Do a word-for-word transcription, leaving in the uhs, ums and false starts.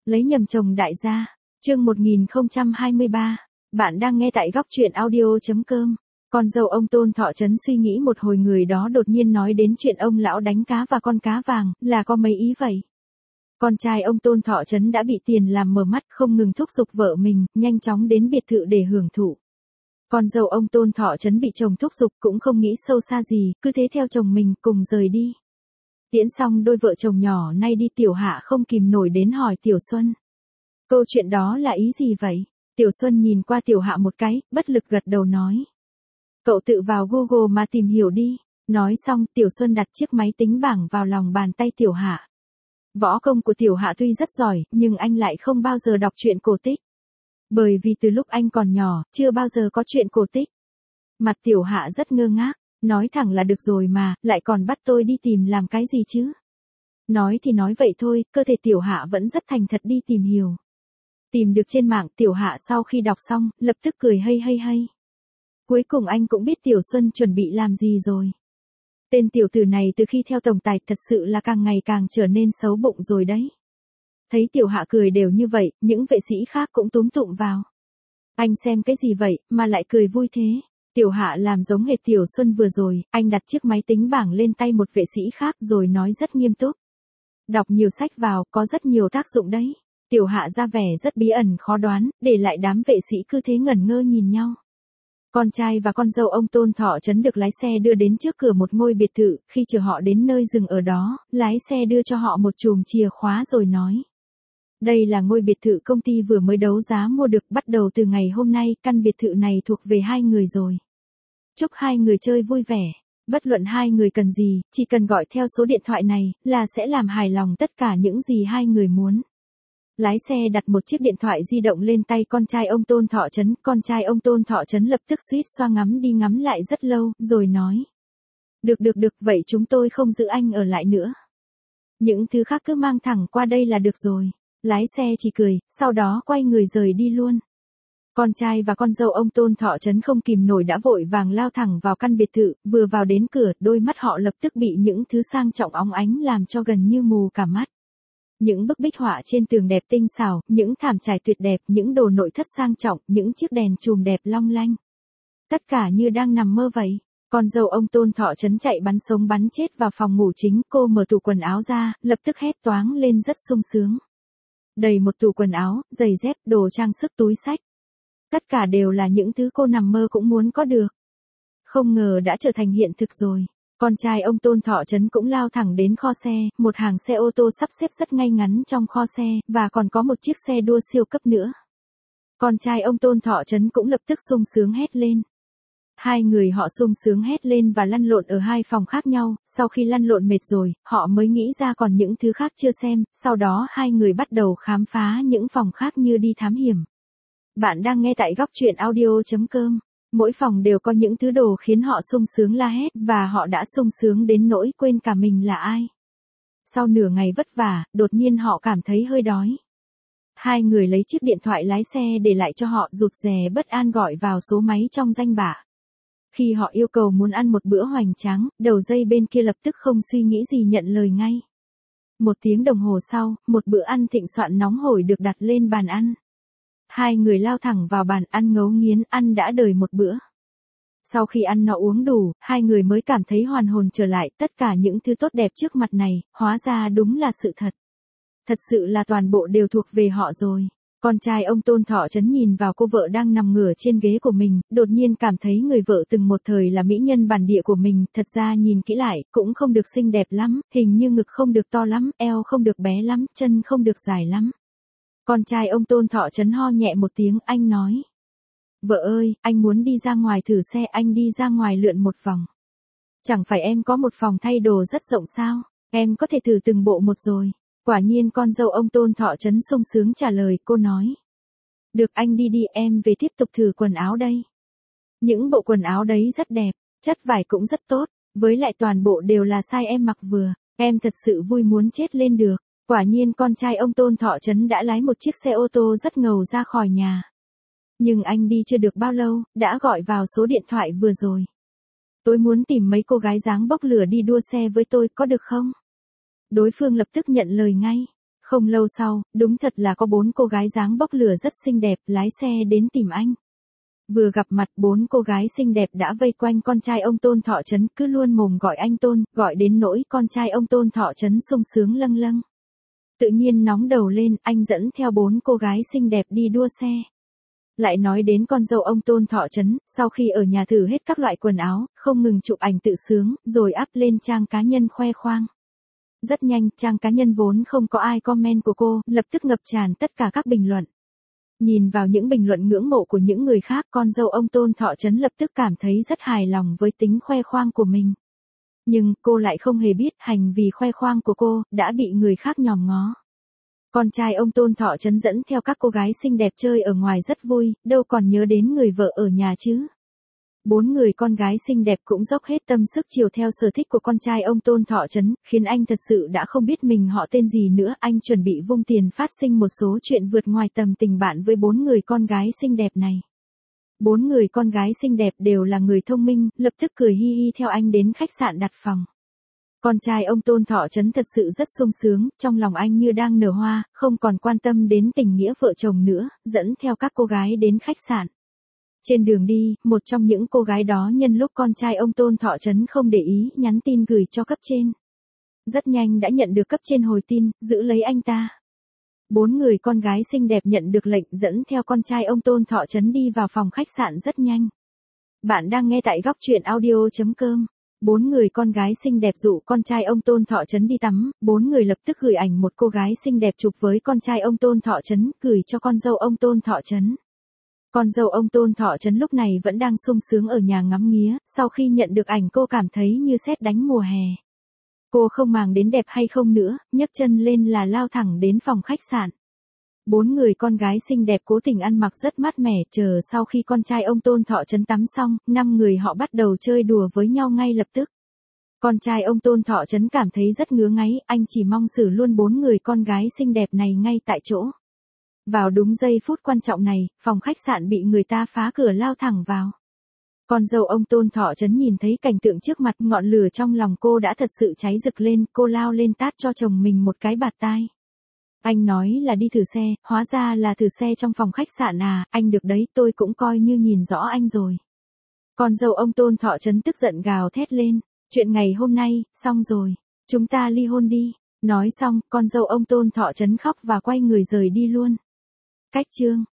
Lấy nhầm chồng đại gia. Chương một nghìn không trăm hai mươi ba. Bạn đang nghe tại góc truyện audio chấm com. Con dâu ông Tôn Thọ Trấn suy nghĩ một hồi, người đó đột nhiên nói đến chuyện ông lão đánh cá và con cá vàng, là có mấy ý vậy. Con trai ông Tôn Thọ Trấn đã bị tiền làm mờ mắt, không ngừng thúc giục vợ mình, nhanh chóng đến biệt thự để hưởng thụ. Con dâu ông Tôn Thọ Trấn bị chồng thúc giục cũng không nghĩ sâu xa gì, cứ thế theo chồng mình cùng rời đi. Tiễn xong đôi vợ chồng nhỏ nay đi, Tiểu Hạ không kìm nổi đến hỏi Tiểu Xuân. Câu chuyện đó là ý gì vậy? Tiểu Xuân nhìn qua Tiểu Hạ một cái, bất lực gật đầu nói. Cậu tự vào Google mà tìm hiểu đi. Nói xong, Tiểu Xuân đặt chiếc máy tính bảng vào lòng bàn tay Tiểu Hạ. Võ công của Tiểu Hạ tuy rất giỏi, nhưng anh lại không bao giờ đọc truyện cổ tích. Bởi vì từ lúc anh còn nhỏ, chưa bao giờ có truyện cổ tích. Mặt Tiểu Hạ rất ngơ ngác, nói thẳng là được rồi mà, lại còn bắt tôi đi tìm làm cái gì chứ? Nói thì nói vậy thôi, cơ thể Tiểu Hạ vẫn rất thành thật đi tìm hiểu. Tìm được trên mạng, Tiểu Hạ sau khi đọc xong, lập tức cười hay hay hay. Cuối cùng anh cũng biết Tiểu Xuân chuẩn bị làm gì rồi. Tên tiểu tử này từ khi theo tổng tài thật sự là càng ngày càng trở nên xấu bụng rồi đấy. Thấy Tiểu Hạ cười đều như vậy, những vệ sĩ khác cũng túm tụm vào. Anh xem cái gì vậy, mà lại cười vui thế? Tiểu Hạ làm giống hệt Tiểu Xuân vừa rồi, anh đặt chiếc máy tính bảng lên tay một vệ sĩ khác rồi nói rất nghiêm túc. Đọc nhiều sách vào, có rất nhiều tác dụng đấy. Tiểu Hạ ra vẻ rất bí ẩn khó đoán, để lại đám vệ sĩ cứ thế ngẩn ngơ nhìn nhau. Con trai và con dâu ông Tôn Thọ Trấn được lái xe đưa đến trước cửa một ngôi biệt thự, khi chờ họ đến nơi dừng ở đó, lái xe đưa cho họ một chùm chìa khóa rồi nói. Đây là ngôi biệt thự công ty vừa mới đấu giá mua được, bắt đầu từ ngày hôm nay, căn biệt thự này thuộc về hai người rồi. Chúc hai người chơi vui vẻ, bất luận hai người cần gì, chỉ cần gọi theo số điện thoại này, là sẽ làm hài lòng tất cả những gì hai người muốn. Lái xe đặt một chiếc điện thoại di động lên tay con trai ông Tôn Thọ Trấn, con trai ông Tôn Thọ Trấn lập tức suýt xoa ngắm đi ngắm lại rất lâu, rồi nói. Được được được, vậy chúng tôi không giữ anh ở lại nữa. Những thứ khác cứ mang thẳng qua đây là được rồi. Lái xe chỉ cười, sau đó quay người rời đi luôn. Con trai và con dâu ông Tôn Thọ Trấn không kìm nổi đã vội vàng lao thẳng vào căn biệt thự, vừa vào đến cửa, đôi mắt họ lập tức bị những thứ sang trọng óng ánh làm cho gần như mù cả mắt. Những bức bích họa trên tường đẹp tinh xảo, những thảm trải tuyệt đẹp, những đồ nội thất sang trọng, những chiếc đèn chùm đẹp long lanh. Tất cả như đang nằm mơ vậy. Con dâu ông Tôn Thọ Trấn chạy bắn sống bắn chết vào phòng ngủ chính, cô mở tủ quần áo ra, lập tức hét toáng lên rất sung sướng. Đầy một tủ quần áo, giày dép, đồ trang sức, túi xách. Tất cả đều là những thứ cô nằm mơ cũng muốn có được. Không ngờ đã trở thành hiện thực rồi. Con trai ông Tôn Thọ Trấn cũng lao thẳng đến kho xe, một hàng xe ô tô sắp xếp rất ngay ngắn trong kho xe, và còn có một chiếc xe đua siêu cấp nữa. Con trai ông Tôn Thọ Trấn cũng lập tức sung sướng hét lên. Hai người họ sung sướng hét lên và lăn lộn ở hai phòng khác nhau, sau khi lăn lộn mệt rồi, họ mới nghĩ ra còn những thứ khác chưa xem, sau đó hai người bắt đầu khám phá những phòng khác như đi thám hiểm. Bạn đang nghe tại góc truyện audio chấm com. Mỗi phòng đều có những thứ đồ khiến họ sung sướng la hét, và họ đã sung sướng đến nỗi quên cả mình là ai. Sau nửa ngày vất vả, đột nhiên họ cảm thấy hơi đói. Hai người lấy chiếc điện thoại lái xe để lại cho họ, rụt rè bất an gọi vào số máy trong danh bạ. Khi họ yêu cầu muốn ăn một bữa hoành tráng, đầu dây bên kia lập tức không suy nghĩ gì nhận lời ngay. Một tiếng đồng hồ sau, một bữa ăn thịnh soạn nóng hổi được đặt lên bàn ăn. Hai người lao thẳng vào bàn ăn ngấu nghiến, ăn đã đời một bữa. Sau khi ăn no uống đủ, hai người mới cảm thấy hoàn hồn trở lại, tất cả những thứ tốt đẹp trước mặt này, hóa ra đúng là sự thật. Thật sự là toàn bộ đều thuộc về họ rồi. Con trai ông Tôn Thọ Trấn nhìn vào cô vợ đang nằm ngửa trên ghế của mình, đột nhiên cảm thấy người vợ từng một thời là mỹ nhân bản địa của mình, thật ra nhìn kỹ lại, cũng không được xinh đẹp lắm, hình như ngực không được to lắm, eo không được bé lắm, chân không được dài lắm. Con trai ông Tôn Thọ Trấn ho nhẹ một tiếng, anh nói. Vợ ơi, anh muốn đi ra ngoài thử xe, anh đi ra ngoài lượn một vòng. Chẳng phải em có một phòng thay đồ rất rộng sao, em có thể thử từng bộ một rồi. Quả nhiên con dâu ông Tôn Thọ Trấn sung sướng trả lời, cô nói. Được, anh đi đi, em về tiếp tục thử quần áo đây. Những bộ quần áo đấy rất đẹp, chất vải cũng rất tốt, với lại toàn bộ đều là size em mặc vừa, em thật sự vui muốn chết lên được. Quả nhiên con trai ông Tôn Thọ Trấn đã lái một chiếc xe ô tô rất ngầu ra khỏi nhà. Nhưng anh đi chưa được bao lâu, đã gọi vào số điện thoại vừa rồi. Tôi muốn tìm mấy cô gái dáng bốc lửa đi đua xe với tôi, có được không? Đối phương lập tức nhận lời ngay. Không lâu sau, đúng thật là có bốn cô gái dáng bốc lửa rất xinh đẹp lái xe đến tìm anh. Vừa gặp mặt bốn cô gái xinh đẹp đã vây quanh con trai ông Tôn Thọ Trấn, cứ luôn mồm gọi anh Tôn, gọi đến nỗi con trai ông Tôn Thọ Trấn sung sướng lâng lâng. Tự nhiên nóng đầu lên, anh dẫn theo bốn cô gái xinh đẹp đi đua xe. Lại nói đến con dâu ông Tôn Thọ Trấn, sau khi ở nhà thử hết các loại quần áo, không ngừng chụp ảnh tự sướng, rồi up lên trang cá nhân khoe khoang. Rất nhanh, trang cá nhân vốn không có ai comment của cô, lập tức ngập tràn tất cả các bình luận. Nhìn vào những bình luận ngưỡng mộ của những người khác, con dâu ông Tôn Thọ Trấn lập tức cảm thấy rất hài lòng với tính khoe khoang của mình. Nhưng, cô lại không hề biết, hành vi khoe khoang của cô, đã bị người khác nhòm ngó. Con trai ông Tôn Thọ Trấn dẫn theo các cô gái xinh đẹp chơi ở ngoài rất vui, đâu còn nhớ đến người vợ ở nhà chứ. Bốn người con gái xinh đẹp cũng dốc hết tâm sức chiều theo sở thích của con trai ông Tôn Thọ Trấn, khiến anh thật sự đã không biết mình họ tên gì nữa. Anh chuẩn bị vung tiền phát sinh một số chuyện vượt ngoài tầm tình bạn với bốn người con gái xinh đẹp này. Bốn người con gái xinh đẹp đều là người thông minh, lập tức cười hi hi theo anh đến khách sạn đặt phòng. Con trai ông Tôn Thọ Trấn thật sự rất sung sướng, trong lòng anh như đang nở hoa, không còn quan tâm đến tình nghĩa vợ chồng nữa, dẫn theo các cô gái đến khách sạn. Trên đường đi, một trong những cô gái đó nhân lúc con trai ông Tôn Thọ Trấn không để ý, nhắn tin gửi cho cấp trên. Rất nhanh đã nhận được cấp trên hồi tin, giữ lấy anh ta. Bốn người con gái xinh đẹp nhận được lệnh dẫn theo con trai ông Tôn Thọ Trấn đi vào phòng khách sạn rất nhanh. Bạn đang nghe tại góc truyện audio chấm com. Bốn người con gái xinh đẹp dụ con trai ông Tôn Thọ Trấn đi tắm, bốn người lập tức gửi ảnh một cô gái xinh đẹp chụp với con trai ông Tôn Thọ Trấn, gửi cho con dâu ông Tôn Thọ Trấn. Con dâu ông Tôn Thọ Trấn lúc này vẫn đang sung sướng ở nhà ngắm nghía, sau khi nhận được ảnh cô cảm thấy như sét đánh mùa hè. Cô không màng đến đẹp hay không nữa, nhấc chân lên là lao thẳng đến phòng khách sạn. Bốn người con gái xinh đẹp cố tình ăn mặc rất mát mẻ, chờ sau khi con trai ông Tôn Thọ Trấn tắm xong, năm người họ bắt đầu chơi đùa với nhau ngay lập tức. Con trai ông Tôn Thọ Trấn cảm thấy rất ngứa ngáy, anh chỉ mong xử luôn bốn người con gái xinh đẹp này ngay tại chỗ. Vào đúng giây phút quan trọng này, phòng khách sạn bị người ta phá cửa lao thẳng vào. Con dâu ông Tôn Thọ Trấn nhìn thấy cảnh tượng trước mặt, ngọn lửa trong lòng cô đã thật sự cháy rực lên, cô lao lên tát cho chồng mình một cái bạt tai. Anh nói là đi thử xe, hóa ra là thử xe trong phòng khách sạn à, anh được đấy, tôi cũng coi như nhìn rõ anh rồi. Con dâu ông Tôn Thọ Trấn tức giận gào thét lên, chuyện ngày hôm nay, xong rồi, chúng ta ly hôn đi. Nói xong, con dâu ông Tôn Thọ Trấn khóc và quay người rời đi luôn. Cách chương